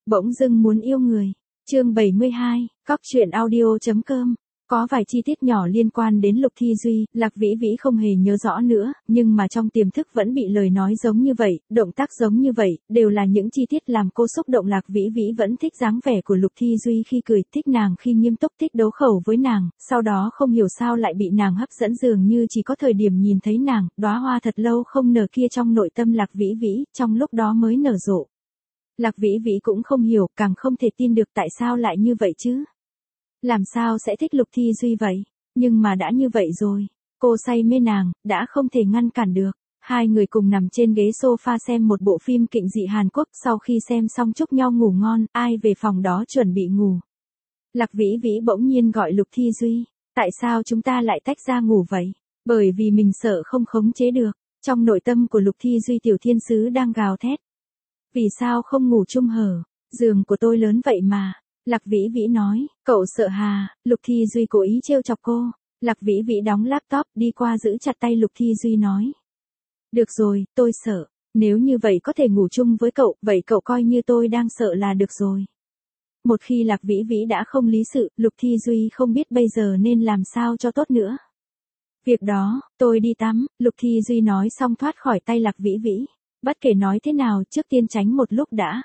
Bỗng dưng muốn yêu người. Chương 72, Cóc truyện audio.com. Có vài chi tiết nhỏ liên quan đến Lục Thi Duy, Lạc Vĩ Vĩ không hề nhớ rõ nữa, nhưng mà trong tiềm thức vẫn bị lời nói giống như vậy, động tác giống như vậy, đều là những chi tiết làm cô xúc động. Lạc Vĩ Vĩ vẫn thích dáng vẻ của Lục Thi Duy khi cười, thích nàng khi nghiêm túc, thích đấu khẩu với nàng, sau đó không hiểu sao lại bị nàng hấp dẫn, dường như chỉ có thời điểm nhìn thấy nàng, đóa hoa thật lâu không nở kia trong nội tâm Lạc Vĩ Vĩ, trong lúc đó mới nở rộ. Lạc Vĩ Vĩ cũng không hiểu, càng không thể tin được tại sao lại như vậy chứ. Làm sao sẽ thích Lục Thi Duy vậy? Nhưng mà đã như vậy rồi. Cô say mê nàng, đã không thể ngăn cản được. Hai người cùng nằm trên ghế sofa xem một bộ phim kinh dị Hàn Quốc, sau khi xem xong chúc nhau ngủ ngon, ai về phòng đó chuẩn bị ngủ. Lạc Vĩ Vĩ bỗng nhiên gọi Lục Thi Duy. Tại sao chúng ta lại tách ra ngủ vậy? Bởi vì mình sợ không khống chế được. Trong nội tâm của Lục Thi Duy tiểu thiên sứ đang gào thét. Vì sao không ngủ chung hở? Giường của tôi lớn vậy mà. Lạc Vĩ Vĩ nói, cậu sợ hà? Lục Thi Duy cố ý trêu chọc cô. Lạc Vĩ Vĩ đóng laptop, đi qua giữ chặt tay Lục Thi Duy nói. Được rồi, tôi sợ. Nếu như vậy có thể ngủ chung với cậu, vậy cậu coi như tôi đang sợ là được rồi. Một khi Lạc Vĩ Vĩ đã không lý sự, Lục Thi Duy không biết bây giờ nên làm sao cho tốt nữa. Việc đó, tôi đi tắm, Lục Thi Duy nói xong thoát khỏi tay Lạc Vĩ Vĩ. Bất kể nói thế nào, trước tiên tránh một lúc đã.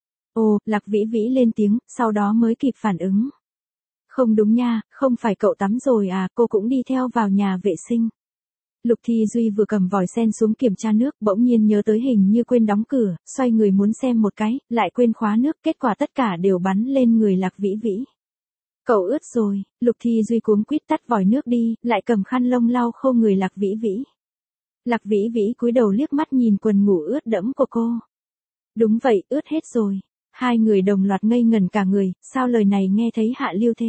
Ồ, Lạc Vĩ Vĩ lên tiếng, sau đó mới kịp phản ứng. Không đúng nha, không phải cậu tắm rồi à, cô cũng đi theo vào nhà vệ sinh. Lục Thi Duy vừa cầm vòi sen xuống kiểm tra nước, bỗng nhiên nhớ tới hình như quên đóng cửa, xoay người muốn xem một cái, lại quên khóa nước, kết quả tất cả đều bắn lên người Lạc Vĩ Vĩ. Cậu ướt rồi, Lục Thi Duy cuống quýt tắt vòi nước đi, lại cầm khăn lông lau khô người Lạc Vĩ Vĩ. Lạc Vĩ Vĩ cúi đầu liếc mắt nhìn quần ngủ ướt đẫm của cô. Đúng vậy, ướt hết rồi. Hai người đồng loạt ngây ngẩn cả người, sao lời này nghe thấy hạ lưu thế.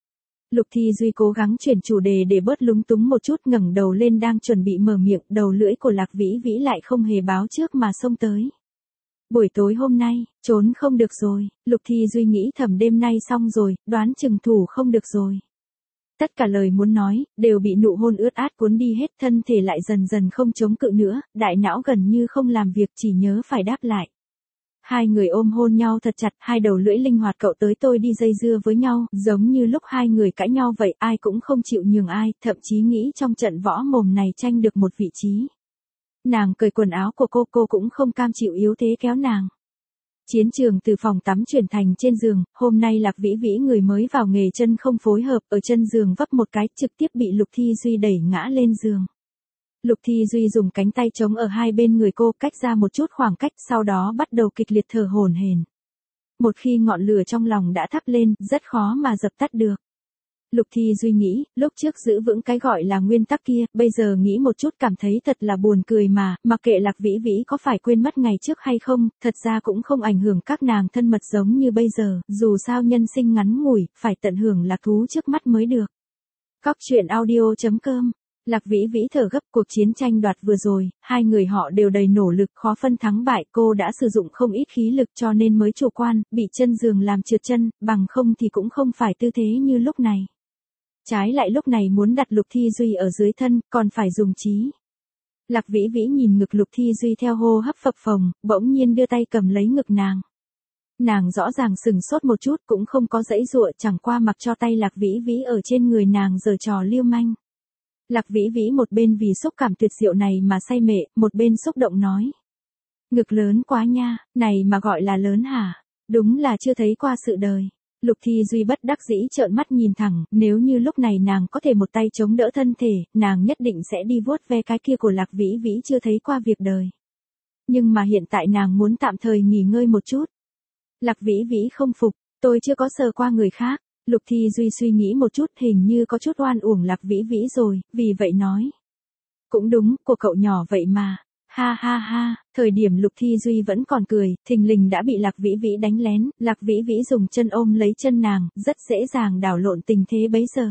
Lục Thi Duy cố gắng chuyển chủ đề để bớt lúng túng một chút, ngẩng đầu lên đang chuẩn bị mở miệng, đầu lưỡi của Lạc Vĩ Vĩ lại không hề báo trước mà xông tới. Buổi tối hôm nay, trốn không được rồi, Lục Thi Duy nghĩ thầm đêm nay xong rồi, đoán chừng thủ không được rồi. Tất cả lời muốn nói, đều bị nụ hôn ướt át cuốn đi hết, thân thể lại dần dần không chống cự nữa, đại não gần như không làm việc, chỉ nhớ phải đáp lại. Hai người ôm hôn nhau thật chặt, hai đầu lưỡi linh hoạt cậu tới tôi đi dây dưa với nhau, giống như lúc hai người cãi nhau vậy, ai cũng không chịu nhường ai, thậm chí nghĩ trong trận võ mồm này tranh được một vị trí. Nàng cởi quần áo của cô cũng không cam chịu yếu thế kéo nàng. Chiến trường từ phòng tắm chuyển thành trên giường, hôm nay Lạc Vĩ Vĩ người mới vào nghề chân không phối hợp, ở chân giường vấp một cái, trực tiếp bị Lục Thi Duy đẩy ngã lên giường. Lục Thi Duy dùng cánh tay chống ở hai bên người cô, cách ra một chút khoảng cách, sau đó bắt đầu kịch liệt thở hổn hển. Một khi ngọn lửa trong lòng đã thắp lên, rất khó mà dập tắt được. Lục Thi Duy nghĩ, lúc trước giữ vững cái gọi là nguyên tắc kia, bây giờ nghĩ một chút cảm thấy thật là buồn cười mà, mặc kệ Lạc Vĩ Vĩ có phải quên mất ngày trước hay không, thật ra cũng không ảnh hưởng các nàng thân mật giống như bây giờ, dù sao nhân sinh ngắn ngủi, phải tận hưởng lạc thú trước mắt mới được. Cóc truyện audio.com. Lạc Vĩ Vĩ thở gấp, cuộc chiến tranh đoạt vừa rồi, hai người họ đều đầy nỗ lực, khó phân thắng bại, cô đã sử dụng không ít khí lực cho nên mới chủ quan, bị chân giường làm trượt chân, bằng không thì cũng không phải tư thế như lúc này. Trái lại lúc này muốn đặt Lục Thi Duy ở dưới thân, còn phải dùng trí. Lạc Vĩ Vĩ nhìn ngực Lục Thi Duy theo hô hấp phập phồng, bỗng nhiên đưa tay cầm lấy ngực nàng. Nàng rõ ràng sừng sốt một chút, cũng không có giãy giụa, chẳng qua mặc cho tay Lạc Vĩ Vĩ ở trên người nàng giở trò lưu manh. Lạc Vĩ Vĩ một bên vì xúc cảm tuyệt diệu này mà say mệ, một bên xúc động nói. Ngực lớn quá nha, này mà gọi là lớn hả? Đúng là chưa thấy qua sự đời. Lục Thi Duy bất đắc dĩ trợn mắt nhìn thẳng, nếu như lúc này nàng có thể một tay chống đỡ thân thể, nàng nhất định sẽ đi vuốt ve cái kia của Lạc Vĩ Vĩ chưa thấy qua việc đời. Nhưng mà hiện tại nàng muốn tạm thời nghỉ ngơi một chút. Lạc Vĩ Vĩ không phục, tôi chưa có sờ qua người khác. Lục Thi Duy suy nghĩ một chút, hình như có chút oan uổng Lạc Vĩ Vĩ rồi, vì vậy nói. Cũng đúng, của cậu nhỏ vậy mà. Ha ha ha, thời điểm Lục Thi Duy vẫn còn cười, thình lình đã bị Lạc Vĩ Vĩ đánh lén, Lạc Vĩ Vĩ dùng chân ôm lấy chân nàng, rất dễ dàng đảo lộn tình thế bấy giờ.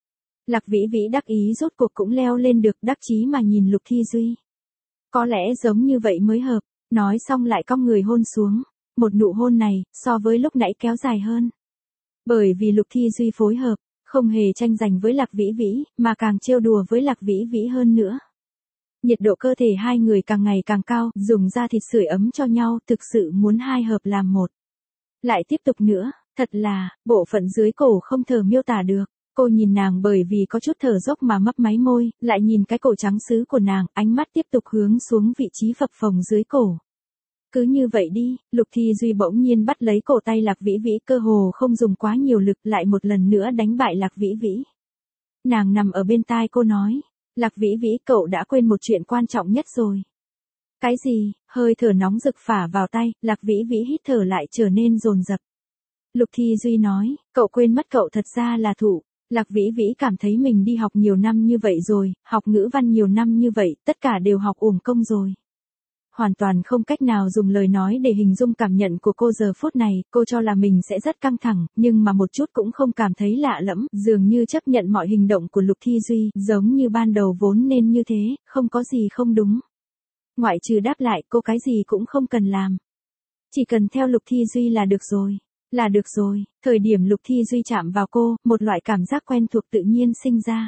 Lạc Vĩ Vĩ đắc ý rốt cuộc cũng leo lên được, đắc chí mà nhìn Lục Thi Duy. Có lẽ giống như vậy mới hợp, nói xong lại cong người hôn xuống, một nụ hôn này, so với lúc nãy kéo dài hơn. Bởi vì Lục Thi Duy phối hợp, không hề tranh giành với Lạc Vĩ Vĩ, mà càng trêu đùa với Lạc Vĩ Vĩ hơn nữa. Nhiệt độ cơ thể hai người càng ngày càng cao, dùng da thịt sưởi ấm cho nhau, thực sự muốn hai hợp làm một. Lại tiếp tục nữa, thật là, bộ phận dưới cổ không thở miêu tả được. Cô nhìn nàng bởi vì có chút thở dốc mà mấp máy môi, lại nhìn cái cổ trắng sứ của nàng, ánh mắt tiếp tục hướng xuống vị trí phập phồng dưới cổ. Cứ như vậy đi, Lục Thi Duy bỗng nhiên bắt lấy cổ tay Lạc Vĩ Vĩ, cơ hồ không dùng quá nhiều lực, lại một lần nữa đánh bại Lạc Vĩ Vĩ. Nàng nằm ở bên tai cô nói, Lạc Vĩ Vĩ, cậu đã quên một chuyện quan trọng nhất rồi. Cái gì? Hơi thở nóng rực phả vào tay, Lạc Vĩ Vĩ hít thở lại trở nên dồn dập. Lục Thi Duy nói, cậu quên mất cậu thật ra là thủ. Lạc Vĩ Vĩ cảm thấy mình đi học nhiều năm như vậy rồi, học ngữ văn nhiều năm như vậy, tất cả đều học uổng công rồi. Hoàn toàn không cách nào dùng lời nói để hình dung cảm nhận của cô giờ phút này, cô cho là mình sẽ rất căng thẳng, nhưng mà một chút cũng không cảm thấy lạ lẫm, dường như chấp nhận mọi hành động của Lục Thi Duy, giống như ban đầu vốn nên như thế, không có gì không đúng. Ngoại trừ đáp lại, cô cái gì cũng không cần làm. Chỉ cần theo Lục Thi Duy là được rồi. Là được rồi, thời điểm Lục Thi Duy chạm vào cô, một loại cảm giác quen thuộc tự nhiên sinh ra.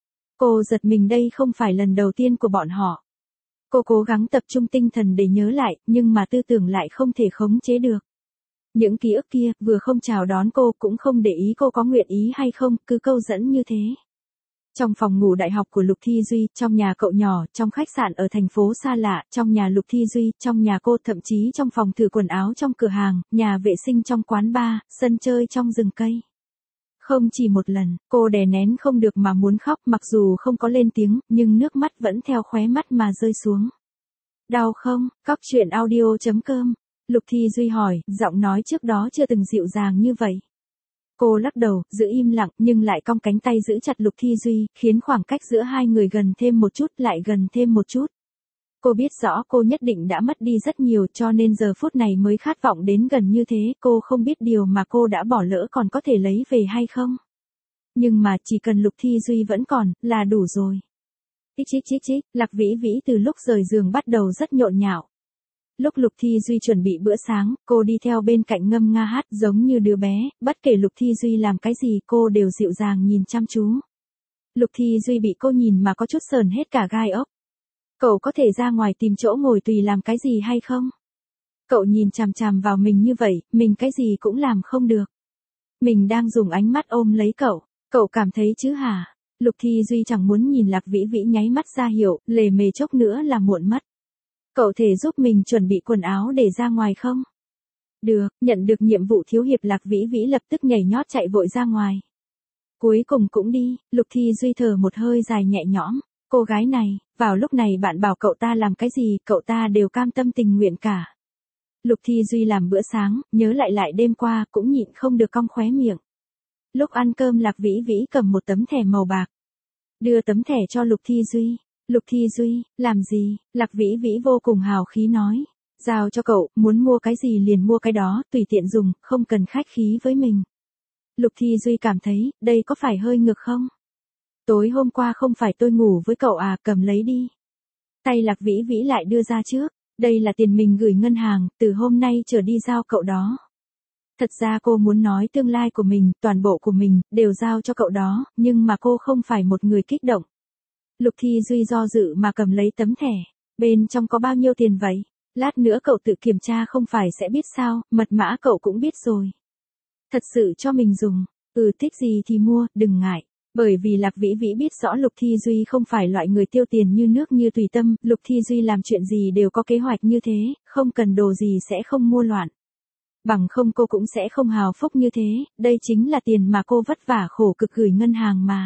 Cô giật mình, đây không phải lần đầu tiên của bọn họ. Cô cố gắng tập trung tinh thần để nhớ lại, nhưng mà tư tưởng lại không thể khống chế được. Những ký ức kia, vừa không chào đón cô, cũng không để ý cô có nguyện ý hay không, cứ câu dẫn như thế. Trong phòng ngủ đại học của Lục Thi Duy, trong nhà cậu nhỏ, trong khách sạn ở thành phố xa lạ, trong nhà Lục Thi Duy, trong nhà cô, thậm chí trong phòng thử quần áo trong cửa hàng, nhà vệ sinh trong quán bar, sân chơi trong rừng cây. Không chỉ một lần, cô đè nén không được mà muốn khóc, mặc dù không có lên tiếng, nhưng nước mắt vẫn theo khóe mắt mà rơi xuống. Đau không? Cóc truyện audio.com. Lục Thi Duy hỏi, giọng nói trước đó chưa từng dịu dàng như vậy. Cô lắc đầu, giữ im lặng, nhưng lại cong cánh tay giữ chặt Lục Thi Duy, khiến khoảng cách giữa hai người gần thêm một chút, lại gần thêm một chút. Cô biết rõ cô nhất định đã mất đi rất nhiều, cho nên giờ phút này mới khát vọng đến gần như thế, cô không biết điều mà cô đã bỏ lỡ còn có thể lấy về hay không. Nhưng mà chỉ cần Lục Thi Duy vẫn còn, là đủ rồi. Chích, Lạc Vĩ Vĩ từ lúc rời giường bắt đầu rất nhộn nhạo. Lúc Lục Thi Duy chuẩn bị bữa sáng, cô đi theo bên cạnh ngâm nga hát giống như đứa bé, bất kể Lục Thi Duy làm cái gì cô đều dịu dàng nhìn chăm chú. Lục Thi Duy bị cô nhìn mà có chút sờn hết cả gai ốc. Cậu có thể ra ngoài tìm chỗ ngồi tùy làm cái gì hay không? Cậu nhìn chằm chằm vào mình như vậy, mình cái gì cũng làm không được. Mình đang dùng ánh mắt ôm lấy cậu cảm thấy chứ hả? Lục Thi Duy chẳng muốn nhìn Lạc Vĩ Vĩ nháy mắt ra hiệu, lề mề chốc nữa là muộn mất. Cậu thể giúp mình chuẩn bị quần áo để ra ngoài không? Được, nhận được nhiệm vụ thiếu hiệp, Lạc Vĩ Vĩ lập tức nhảy nhót chạy vội ra ngoài. Cuối cùng cũng đi, Lục Thi Duy thở một hơi dài nhẹ nhõm. Cô gái này, vào lúc này bạn bảo cậu ta làm cái gì, cậu ta đều cam tâm tình nguyện cả. Lục Thi Duy làm bữa sáng, nhớ lại đêm qua, cũng nhịn không được cong khóe miệng. Lúc ăn cơm, Lạc Vĩ Vĩ cầm một tấm thẻ màu bạc. Đưa tấm thẻ cho Lục Thi Duy. Lục Thi Duy, làm gì? Lạc Vĩ Vĩ vô cùng hào khí nói. Giao cho cậu, muốn mua cái gì liền mua cái đó, tùy tiện dùng, không cần khách khí với mình. Lục Thi Duy cảm thấy, đây có phải hơi ngược không? Tối hôm qua không phải tôi ngủ với cậu à, cầm lấy đi. Tay Lạc Vĩ Vĩ lại đưa ra trước. Đây là tiền mình gửi ngân hàng, từ hôm nay trở đi giao cậu đó. Thật ra cô muốn nói tương lai của mình, toàn bộ của mình, đều giao cho cậu đó, nhưng mà cô không phải một người kích động. Lục Thi Duy do dự mà cầm lấy tấm thẻ. Bên trong có bao nhiêu tiền vậy? Lát nữa cậu tự kiểm tra không phải sẽ biết sao, mật mã cậu cũng biết rồi. Thật sự cho mình dùng. Thích gì thì mua, đừng ngại. Bởi vì Lạc Vĩ Vĩ biết rõ Lục Thi Duy không phải loại người tiêu tiền như nước như tùy tâm, Lục Thi Duy làm chuyện gì đều có kế hoạch như thế, không cần đồ gì sẽ không mua loạn. Bằng không cô cũng sẽ không hào phúc như thế, đây chính là tiền mà cô vất vả khổ cực gửi ngân hàng mà.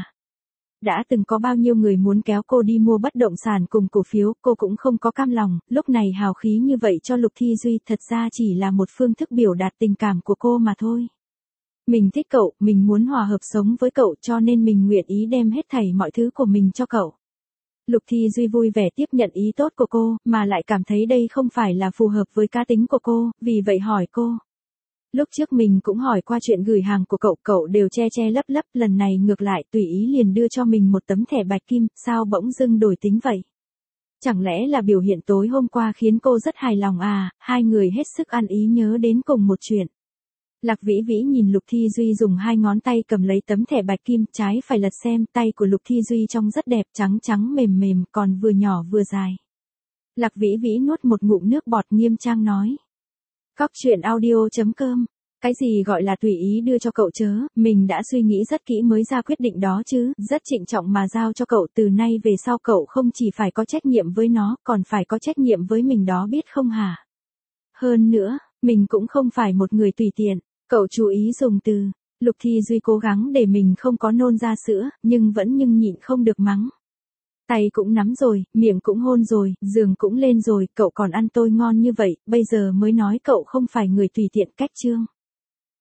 Đã từng có bao nhiêu người muốn kéo cô đi mua bất động sản cùng cổ phiếu, cô cũng không có cam lòng, lúc này hào khí như vậy cho Lục Thi Duy thật ra chỉ là một phương thức biểu đạt tình cảm của cô mà thôi. Mình thích cậu, mình muốn hòa hợp sống với cậu cho nên mình nguyện ý đem hết thảy mọi thứ của mình cho cậu. Lục Thi Duy vui vẻ tiếp nhận ý tốt của cô, mà lại cảm thấy đây không phải là phù hợp với cá tính của cô, vì vậy hỏi cô. Lúc trước mình cũng hỏi qua chuyện gửi hàng của cậu đều che lấp, lần này ngược lại tùy ý liền đưa cho mình một tấm thẻ bạch kim, sao bỗng dưng đổi tính vậy? Chẳng lẽ là biểu hiện tối hôm qua khiến cô rất hài lòng à? Hai người hết sức ăn ý nhớ đến cùng một chuyện. Lạc Vĩ Vĩ nhìn Lục Thi Duy dùng hai ngón tay cầm lấy tấm thẻ bạch kim, trái phải lật xem, tay của Lục Thi Duy trông rất đẹp, trắng mềm, còn vừa nhỏ vừa dài. Lạc Vĩ Vĩ nuốt một ngụm nước bọt, nghiêm trang nói. Cóc truyện audio.com Cái gì gọi là tùy ý đưa cho cậu chớ, mình đã suy nghĩ rất kỹ mới ra quyết định đó chứ, rất trịnh trọng mà giao cho cậu, từ nay về sau cậu không chỉ phải có trách nhiệm với nó, còn phải có trách nhiệm với mình đó biết không hả? Hơn nữa, mình cũng không phải một người tùy tiện, cậu chú ý dùng từ. Lục Thi Duy cố gắng để mình không có nôn ra sữa, nhưng nhịn không được mắng. Tay cũng nắm rồi, miệng cũng hôn rồi, giường cũng lên rồi, cậu còn ăn tôi ngon như vậy, bây giờ mới nói cậu không phải người tùy tiện cách Trương.